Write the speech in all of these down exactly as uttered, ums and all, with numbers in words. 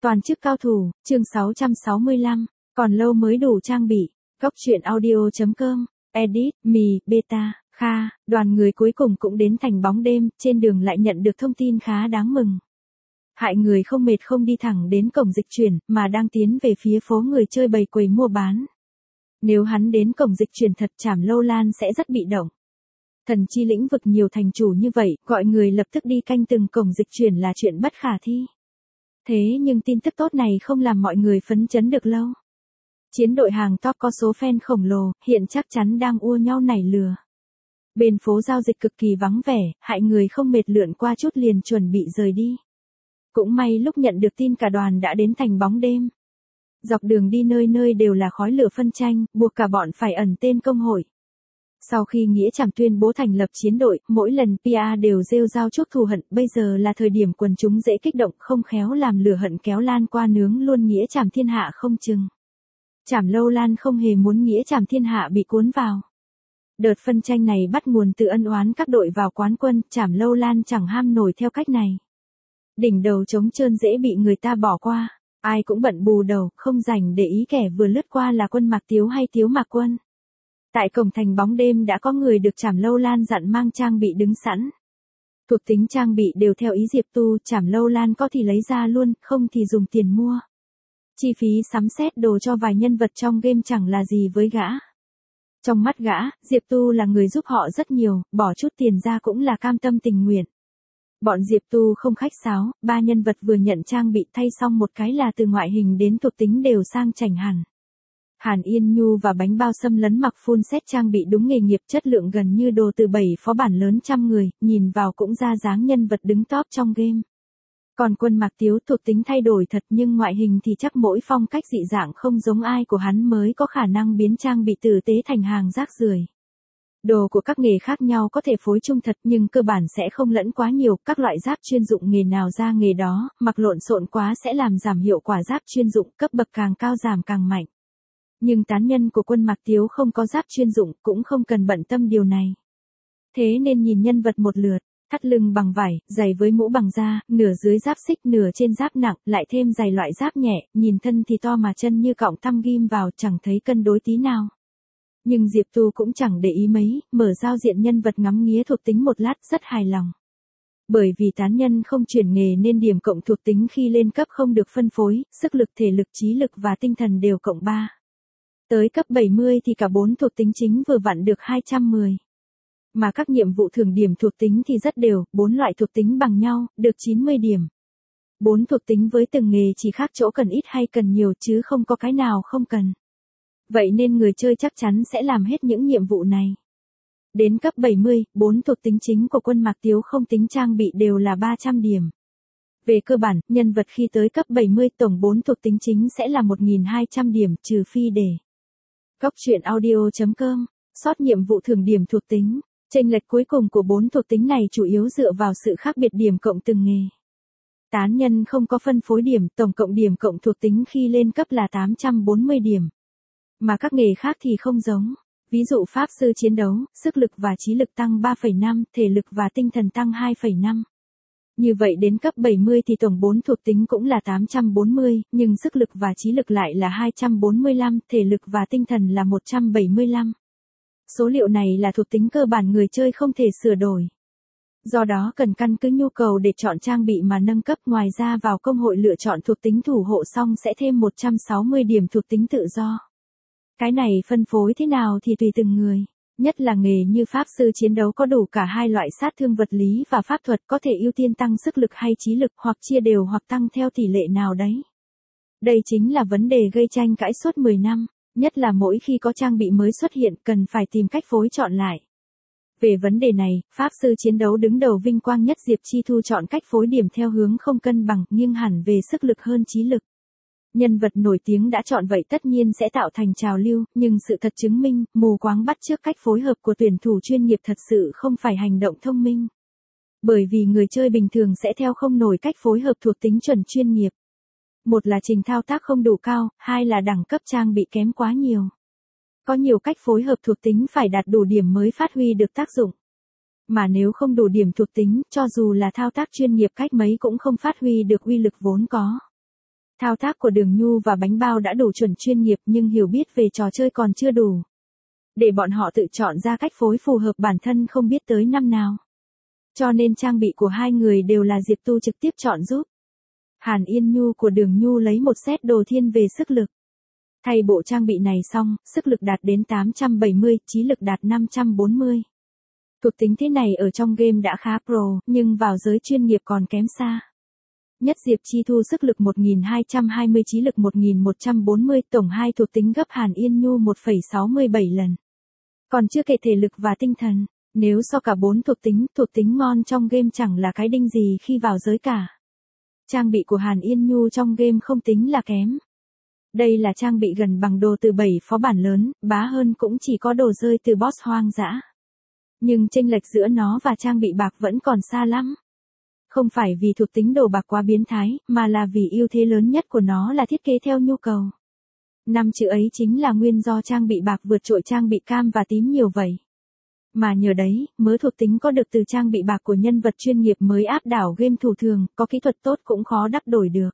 Toàn chức cao thủ, chương sáu trăm sáu mươi lăm, còn lâu mới đủ trang bị. Góc truyện audio chấm com, edit, mì, beta, kha, đoàn người cuối cùng cũng đến thành bóng đêm, trên đường lại nhận được thông tin khá đáng mừng. Hại người không mệt không đi thẳng đến cổng dịch chuyển, mà đang tiến về phía phố người chơi bày quầy mua bán. Nếu hắn đến cổng dịch chuyển thật, Trảm Lâu Lan sẽ rất bị động. Thần chi lĩnh vực nhiều thành chủ như vậy, gọi người lập tức đi canh từng cổng dịch chuyển là chuyện bất khả thi. Thế nhưng tin tức tốt này không làm mọi người phấn chấn được lâu. Chiến đội hàng top có số fan khổng lồ, hiện chắc chắn đang ua nhau nảy lừa. Bên phố giao dịch cực kỳ vắng vẻ, hại người không mệt lượn qua chút liền chuẩn bị rời đi. Cũng may lúc nhận được tin cả đoàn đã đến thành bóng đêm. Dọc đường đi nơi nơi đều là khói lửa phân tranh, buộc cả bọn phải ẩn tên công hội. Sau khi Nghĩa Trảm tuyên bố thành lập chiến đội, mỗi lần pê e đều rêu rao chuốc thù hận, bây giờ là thời điểm quần chúng dễ kích động, không khéo làm lửa hận kéo lan qua nướng luôn Nghĩa Trảm thiên hạ không chừng. Trảm Lâu Lan không hề muốn Nghĩa Trảm thiên hạ bị cuốn vào. Đợt phân tranh này bắt nguồn từ ân oán các đội vào quán quân, Trảm Lâu Lan chẳng ham nổi theo cách này. Đỉnh đầu trống trơn dễ bị người ta bỏ qua, ai cũng bận bù đầu, không rảnh để ý kẻ vừa lướt qua là Quân Mạc Tiếu hay Tiếu Mạc Quân. Tại cổng thành bóng đêm đã có người được Trảm Lâu Lan dặn mang trang bị đứng sẵn. Thuộc tính trang bị đều theo ý Diệp Tu, Trảm Lâu Lan có thì lấy ra luôn, không thì dùng tiền mua. Chi phí sắm xét đồ cho vài nhân vật trong game chẳng là gì với gã. Trong mắt gã, Diệp Tu là người giúp họ rất nhiều, bỏ chút tiền ra cũng là cam tâm tình nguyện. Bọn Diệp Tu không khách sáo, ba nhân vật vừa nhận trang bị thay xong một cái là từ ngoại hình đến thuộc tính đều sang chảnh hẳn. Hàn Yên Nhu và bánh bao xâm lấn mặc full set trang bị đúng nghề nghiệp, chất lượng gần như đồ từ bảy phó bản lớn trăm người, nhìn vào cũng ra dáng nhân vật đứng top trong game. Còn Quân Mạc Tiếu thuộc tính thay đổi thật nhưng ngoại hình thì chắc mỗi phong cách dị dạng không giống ai của hắn mới có khả năng biến trang bị tử tế thành hàng rác rưởi. Đồ của các nghề khác nhau có thể phối chung thật nhưng cơ bản sẽ không lẫn quá nhiều, các loại giáp chuyên dụng nghề nào ra nghề đó, mặc lộn xộn quá sẽ làm giảm hiệu quả giáp chuyên dụng, cấp bậc càng cao giảm càng mạnh. Nhưng tán nhân của Quân Mạc Tiếu không có giáp chuyên dụng, cũng không cần bận tâm điều này. Thế nên nhìn nhân vật một lượt, thắt lưng bằng vải, giày với mũ bằng da, nửa dưới giáp xích nửa trên giáp nặng, lại thêm giày loại giáp nhẹ, nhìn thân thì to mà chân như cọng tăm ghim vào, chẳng thấy cân đối tí nào. Nhưng Diệp Tu cũng chẳng để ý mấy, mở giao diện nhân vật ngắm nghía thuộc tính một lát rất hài lòng. Bởi vì tán nhân không chuyển nghề nên điểm cộng thuộc tính khi lên cấp không được phân phối, sức lực, thể lực, trí lực và tinh thần đều cộng ba. Tới cấp bảy mươi thì cả bốn thuộc tính chính vừa vặn được hai trăm mười. Mà các nhiệm vụ thưởng điểm thuộc tính thì rất đều, bốn loại thuộc tính bằng nhau, được chín mươi điểm. Bốn thuộc tính với từng nghề chỉ khác chỗ cần ít hay cần nhiều chứ không có cái nào không cần. Vậy nên người chơi chắc chắn sẽ làm hết những nhiệm vụ này. Đến cấp bảy mươi, bốn thuộc tính chính của Quân Mạc Tiếu không tính trang bị đều là ba trăm điểm. Về cơ bản, nhân vật khi tới cấp bảy mươi tổng bốn thuộc tính chính sẽ là một nghìn hai trăm điểm, trừ phi để. Góc truyện audio chấm com, sót nhiệm vụ thưởng điểm thuộc tính. Chênh lệch cuối cùng của bốn thuộc tính này chủ yếu dựa vào sự khác biệt điểm cộng từng nghề. Tán nhân không có phân phối điểm, tổng cộng điểm cộng thuộc tính khi lên cấp là tám trăm bốn mươi điểm. Mà các nghề khác thì không giống. Ví dụ pháp sư chiến đấu, sức lực và trí lực tăng ba phẩy năm, thể lực và tinh thần tăng hai phẩy năm. Như vậy đến cấp bảy mươi thì tổng bốn thuộc tính cũng là tám trăm bốn mươi, nhưng sức lực và trí lực lại là hai trăm bốn mươi lăm, thể lực và tinh thần là một trăm bảy mươi lăm. Số liệu này là thuộc tính cơ bản người chơi không thể sửa đổi. Do đó cần căn cứ nhu cầu để chọn trang bị mà nâng cấp, ngoài ra vào công hội lựa chọn thuộc tính thủ hộ xong sẽ thêm một trăm sáu mươi điểm thuộc tính tự do. Cái này phân phối thế nào thì tùy từng người. Nhất là nghề như pháp sư chiến đấu có đủ cả hai loại sát thương vật lý và pháp thuật, có thể ưu tiên tăng sức lực hay trí lực hoặc chia đều hoặc tăng theo tỷ lệ nào đấy. Đây chính là vấn đề gây tranh cãi suốt mười năm, nhất là mỗi khi có trang bị mới xuất hiện cần phải tìm cách phối chọn lại. Về vấn đề này, pháp sư chiến đấu đứng đầu vinh quang nhất Diệp Chi Thu chọn cách phối điểm theo hướng không cân bằng, nghiêng hẳn về sức lực hơn trí lực. Nhân vật nổi tiếng đã chọn vậy tất nhiên sẽ tạo thành trào lưu, nhưng sự thật chứng minh, mù quáng bắt chước cách phối hợp của tuyển thủ chuyên nghiệp thật sự không phải hành động thông minh. Bởi vì người chơi bình thường sẽ theo không nổi cách phối hợp thuộc tính chuẩn chuyên nghiệp. Một là trình thao tác không đủ cao, hai là đẳng cấp trang bị kém quá nhiều. Có nhiều cách phối hợp thuộc tính phải đạt đủ điểm mới phát huy được tác dụng. Mà nếu không đủ điểm thuộc tính, cho dù là thao tác chuyên nghiệp cách mấy cũng không phát huy được uy lực vốn có. Thao tác của Đường Nhu và Bánh Bao đã đủ chuẩn chuyên nghiệp nhưng hiểu biết về trò chơi còn chưa đủ. Để bọn họ tự chọn ra cách phối phù hợp bản thân không biết tới năm nào. Cho nên trang bị của hai người đều là Diệp Tu trực tiếp chọn giúp. Hàn Yên Nhu của Đường Nhu lấy một set đồ thiên về sức lực. Thay bộ trang bị này xong, sức lực đạt đến tám trăm bảy mươi, trí lực đạt năm trăm bốn mươi. Thuộc tính thế này ở trong game đã khá pro, nhưng vào giới chuyên nghiệp còn kém xa. Nhất Diệp Chi Thu sức lực một nghìn hai trăm hai mươi, trí lực một nghìn một trăm bốn mươi, tổng hai thuộc tính gấp Hàn Yên Nhu một phẩy sáu mươi bảy lần. Còn chưa kể thể lực và tinh thần, nếu so cả bốn thuộc tính, thuộc tính ngon trong game chẳng là cái đinh gì khi vào giới cả. Trang bị của Hàn Yên Nhu trong game không tính là kém. Đây là trang bị gần bằng đồ từ bảy phó bản lớn, bá hơn cũng chỉ có đồ rơi từ boss hoang dã. Nhưng chênh lệch giữa nó và trang bị bạc vẫn còn xa lắm. Không phải vì thuộc tính đồ bạc quá biến thái, mà là vì ưu thế lớn nhất của nó là thiết kế theo nhu cầu. Năm chữ ấy chính là nguyên do trang bị bạc vượt trội trang bị cam và tím nhiều vậy. Mà nhờ đấy, mớ thuộc tính có được từ trang bị bạc của nhân vật chuyên nghiệp mới áp đảo game thủ thường, có kỹ thuật tốt cũng khó đắp đổi được.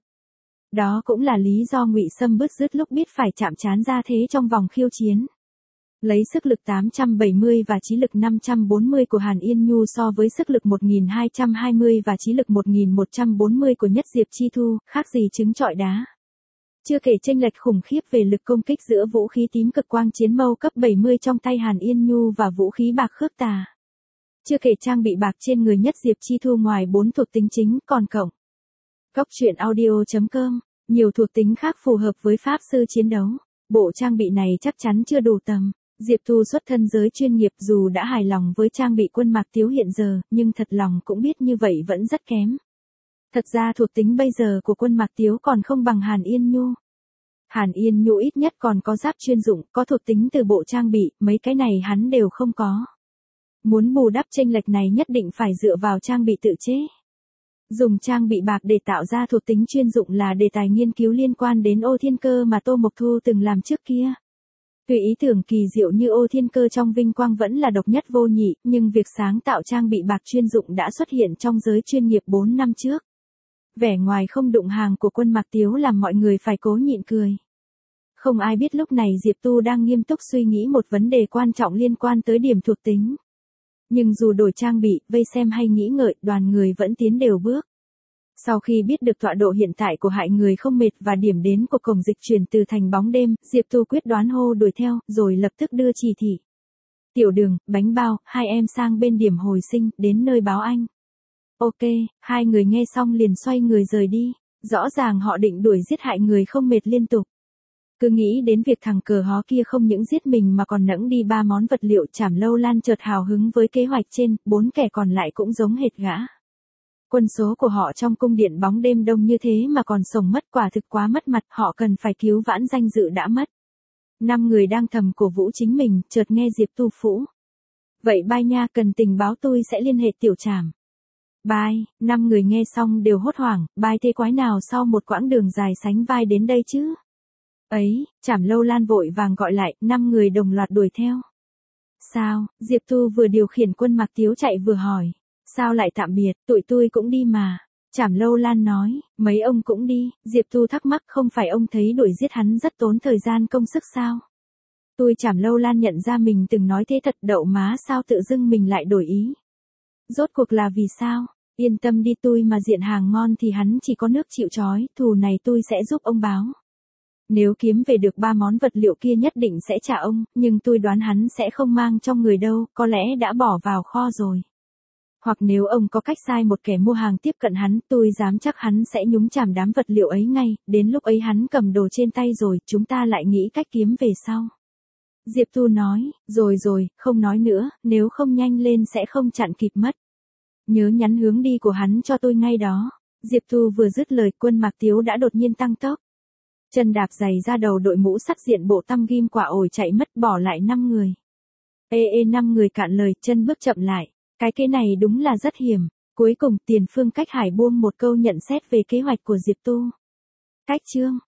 Đó cũng là lý do Ngụy Sâm bứt rứt lúc biết phải chạm trán ra thế trong vòng khiêu chiến. Lấy sức lực tám trăm bảy mươi và trí lực năm trăm bốn mươi của Hàn Yên Nhu so với sức lực một nghìn hai trăm hai mươi và trí lực một nghìn một trăm bốn mươi của Nhất Diệp Chi Thu, khác gì trứng trọi đá. Chưa kể chênh lệch khủng khiếp về lực công kích giữa vũ khí tím cực quang chiến mâu cấp bảy mươi trong tay Hàn Yên Nhu và vũ khí bạc khước tà. Chưa kể trang bị bạc trên người Nhất Diệp Chi Thu ngoài bốn thuộc tính chính còn cộng. Góc truyện audio chấm com, nhiều thuộc tính khác phù hợp với pháp sư chiến đấu. Bộ trang bị này chắc chắn chưa đủ tầm. Diệp Tu xuất thân giới chuyên nghiệp dù đã hài lòng với trang bị Quân Mạc Tiếu hiện giờ, nhưng thật lòng cũng biết như vậy vẫn rất kém. Thật ra thuộc tính bây giờ của Quân Mạc Tiếu còn không bằng Hàn Yên Nhu. Hàn Yên Nhu ít nhất còn có giáp chuyên dụng, có thuộc tính từ bộ trang bị, mấy cái này hắn đều không có. Muốn bù đắp chênh lệch này nhất định phải dựa vào trang bị tự chế. Dùng trang bị bạc để tạo ra thuộc tính chuyên dụng là đề tài nghiên cứu liên quan đến ô thiên cơ mà Tô Mộc Thu từng làm trước kia. Tuy ý tưởng kỳ diệu như ô thiên cơ trong vinh quang vẫn là độc nhất vô nhị, nhưng việc sáng tạo trang bị bạc chuyên dụng đã xuất hiện trong giới chuyên nghiệp bốn năm trước. Vẻ ngoài không đụng hàng của Quân Mạc Tiếu làm mọi người phải cố nhịn cười. Không ai biết lúc này Diệp Tu đang nghiêm túc suy nghĩ một vấn đề quan trọng liên quan tới điểm thuộc tính. Nhưng dù đổi trang bị, vây xem hay nghĩ ngợi, đoàn người vẫn tiến đều bước. Sau khi biết được tọa độ hiện tại của hại người không mệt và điểm đến của cổng dịch chuyển từ thành bóng đêm, Diệp Tu quyết đoán hô đuổi theo, rồi lập tức đưa chỉ thị. Tiểu Đường, Bánh Bao, hai em sang bên điểm hồi sinh, đến nơi báo anh. Ok, hai người nghe xong liền xoay người rời đi, rõ ràng họ định đuổi giết hại người không mệt liên tục. Cứ nghĩ đến việc thằng cờ hó kia không những giết mình mà còn nẫng đi ba món vật liệu, Trảm Lâu Lan chợt hào hứng với kế hoạch trên, bốn kẻ còn lại cũng giống hệt gã. Quân số của họ trong cung điện bóng đêm đông như thế mà còn sống mất, quả thực quá mất mặt, họ cần phải cứu vãn danh dự đã mất. Năm người đang thầm cổ vũ chính mình, chợt nghe Diệp Tu phũ. Vậy bai nha, cần tình báo tôi sẽ liên hệ Tiểu Trảm. Bai, năm người nghe xong đều hốt hoảng, bai thế quái nào sau một quãng đường dài sánh vai đến đây chứ? Ấy, Trảm Lâu Lan vội vàng gọi lại, năm người đồng loạt đuổi theo. Sao, Diệp Tu vừa điều khiển Quân Mạc Tiếu chạy vừa hỏi. Sao lại tạm biệt, tụi tôi cũng đi mà. Trảm Lâu Lan nói, mấy ông cũng đi. Diệp Tu thắc mắc, không phải ông thấy đuổi giết hắn rất tốn thời gian công sức sao? Tôi Trảm Lâu Lan nhận ra mình từng nói thế thật, đậu má sao tự dưng mình lại đổi ý. Rốt cuộc là vì sao? Yên tâm đi, tôi mà diện hàng ngon thì hắn chỉ có nước chịu trói, thù này tôi sẽ giúp ông báo. Nếu kiếm về được ba món vật liệu kia nhất định sẽ trả ông, nhưng tôi đoán hắn sẽ không mang trong người đâu, có lẽ đã bỏ vào kho rồi. Hoặc nếu ông có cách sai một kẻ mua hàng tiếp cận hắn, tôi dám chắc hắn sẽ nhúng chàm đám vật liệu ấy ngay, đến lúc ấy hắn cầm đồ trên tay rồi, chúng ta lại nghĩ cách kiếm về sau. Diệp Tu nói, rồi rồi, không nói nữa, nếu không nhanh lên sẽ không chặn kịp mất. Nhớ nhắn hướng đi của hắn cho tôi ngay đó. Diệp Tu vừa dứt lời, Quân Mạc Tiếu đã đột nhiên tăng tốc. Chân đạp giày ra đầu đội mũ sắt diện bộ tăm ghim quả ổi chạy mất, bỏ lại năm người. Ê ê năm người cạn lời, chân bước chậm lại. Cái kế này đúng là rất hiểm. Cuối cùng Tiền Phương Cách Hải buông một câu nhận xét về kế hoạch của Diệp Tu. Cách chương